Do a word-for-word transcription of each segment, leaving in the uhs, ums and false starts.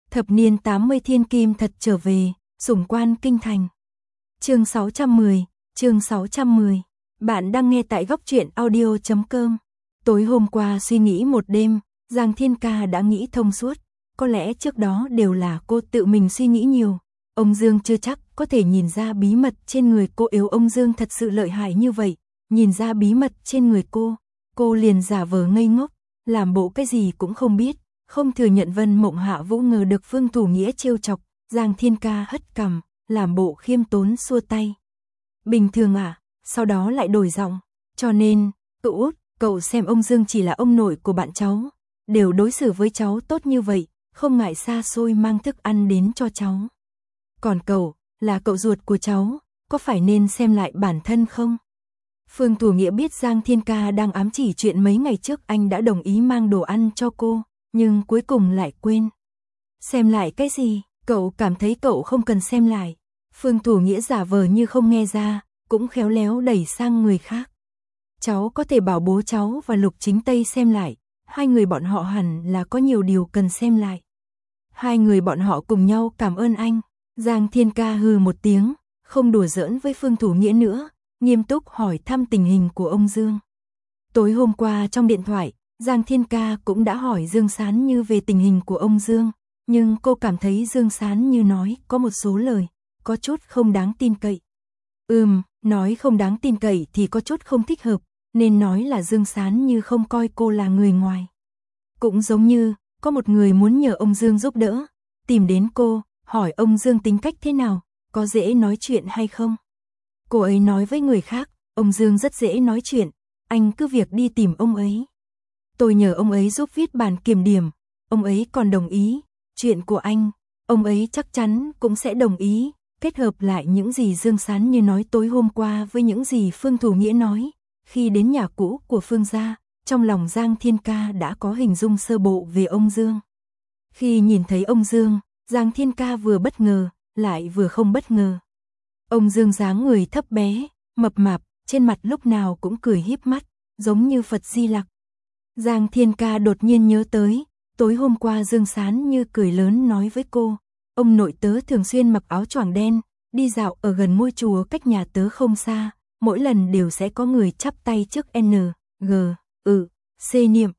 Thập niên tám mươi thiên kim thật trở về, sủng quan kinh thành. Chương sáu trăm mười, chương sáu trăm mười. Bạn đang nghe tại góc truyện audio chấm com. Tối hôm qua suy nghĩ một đêm, Giang Thiên Ca đã nghĩ thông suốt, có lẽ trước đó đều là cô tự mình suy nghĩ nhiều. Ông Dương chưa chắc có thể nhìn ra bí mật trên người cô, yếu ông Dương thật sự lợi hại như vậy, nhìn ra bí mật trên người cô, cô liền giả vờ ngây ngốc, làm bộ cái gì cũng không biết, không thừa nhận Vân Mộng Hạ Vũ ngờ được Phương Thủ Nghĩa trêu chọc. Giang Thiên Ca hất cằm, làm bộ khiêm tốn xua tay. Bình thường à, sau đó lại đổi giọng, cho nên, cậu út, cậu xem ông Dương chỉ là ông nội của bạn cháu, đều đối xử với cháu tốt như vậy, không ngại xa xôi mang thức ăn đến cho cháu. Còn cậu, là cậu ruột của cháu, có phải nên xem lại bản thân không? Phương Thủ Nghĩa biết Giang Thiên Ca đang ám chỉ chuyện mấy ngày trước anh đã đồng ý mang đồ ăn cho cô, nhưng cuối cùng lại quên. Xem lại cái gì, cậu cảm thấy cậu không cần xem lại. Phương Thủ Nghĩa giả vờ như không nghe ra, cũng khéo léo đẩy sang người khác. Cháu có thể bảo bố cháu và Lục Chính Tây xem lại, hai người bọn họ hẳn là có nhiều điều cần xem lại. Hai người bọn họ cùng nhau cảm ơn anh. Giang Thiên Ca hừ một tiếng, không đùa giỡn với Phương Thủ Nghĩa nữa, nghiêm túc hỏi thăm tình hình của ông Dương. Tối hôm qua trong điện thoại, Giang Thiên Ca cũng đã hỏi Dương Sán Như về tình hình của ông Dương, nhưng cô cảm thấy Dương Sán Như nói có một số lời, có chút không đáng tin cậy. Ừm, nói không đáng tin cậy thì có chút không thích hợp, nên nói là Dương Sán Như không coi cô là người ngoài. Cũng giống như, có một người muốn nhờ ông Dương giúp đỡ, tìm đến cô, hỏi ông Dương tính cách thế nào, có dễ nói chuyện hay không. Cô ấy nói với người khác, ông Dương rất dễ nói chuyện, anh cứ việc đi tìm ông ấy. Tôi nhờ ông ấy giúp viết bản kiểm điểm, ông ấy còn đồng ý, chuyện của anh, ông ấy chắc chắn cũng sẽ đồng ý, kết hợp lại những gì Dương Sán Như nói tối hôm qua với những gì Phương Thủ Nghĩa nói, khi đến nhà cũ của Phương gia, trong lòng Giang Thiên Ca đã có hình dung sơ bộ về ông Dương. Khi nhìn thấy ông Dương, Giang Thiên Ca vừa bất ngờ, lại vừa không bất ngờ. Ông Dương dáng người thấp bé, mập mạp, trên mặt lúc nào cũng cười híp mắt, giống như Phật Di Lặc. Giang Thiên Ca đột nhiên nhớ tới, tối hôm qua Dương Sán Như cười lớn nói với cô, ông nội tớ thường xuyên mặc áo choàng đen, đi dạo ở gần ngôi chùa cách nhà tớ không xa, mỗi lần đều sẽ có người chắp tay trước N, G, Ừ, C niệm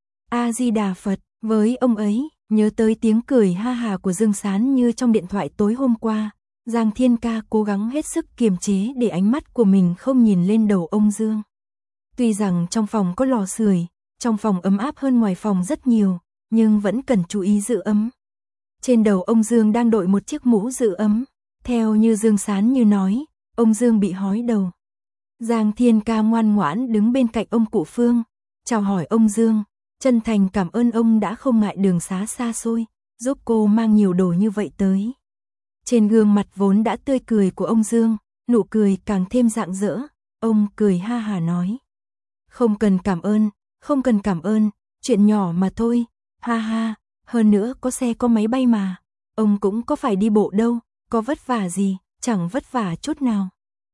A Di Đà Phật, với ông ấy, nhớ tới tiếng cười ha hà của Dương Sán Như trong điện thoại tối hôm qua, Giang Thiên Ca cố gắng hết sức kiềm chế để ánh mắt của mình không nhìn lên đầu ông Dương. Tuy rằng trong phòng có lò sưởi, trong phòng ấm áp hơn ngoài phòng rất nhiều, nhưng vẫn cần chú ý giữ ấm. Trên đầu ông Dương đang đội một chiếc mũ giữ ấm, theo như Dương Sán Như nói, ông Dương bị hói đầu. Giang Thiên Ca ngoan ngoãn đứng bên cạnh ông cụ Phương, chào hỏi ông Dương, chân thành cảm ơn ông đã không ngại đường xá xa xôi, giúp cô mang nhiều đồ như vậy tới. Trên gương mặt vốn đã tươi cười của ông Dương, nụ cười càng thêm rạng rỡ, ông cười ha hà nói. Không cần cảm ơn, không cần cảm ơn, chuyện nhỏ mà thôi, ha ha, hơn nữa có xe có máy bay mà, ông cũng có phải đi bộ đâu, có vất vả gì, chẳng vất vả chút nào.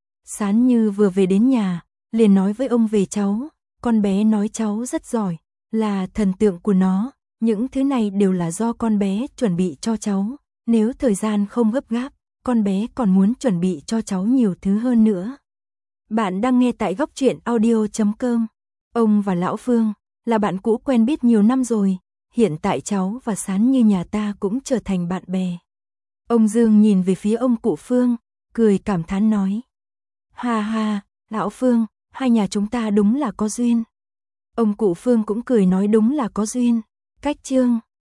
Sán Như vừa về đến nhà, liền nói với ông về cháu, con bé nói cháu rất giỏi, là thần tượng của nó, những thứ này đều là do con bé chuẩn bị cho cháu, nếu thời gian không gấp gáp, con bé còn muốn chuẩn bị cho cháu nhiều thứ hơn nữa. Bạn đang nghe tại góc truyện audio chấm com. Ông và Lão Phương là bạn cũ quen biết nhiều năm rồi, hiện tại cháu và Sán Như nhà ta cũng trở thành bạn bè. Ông Dương nhìn về phía ông cụ Phương, cười cảm thán nói. Ha ha, Lão Phương, hai nhà chúng ta đúng là có duyên. Ông cụ Phương cũng cười nói đúng là có duyên. Cách chương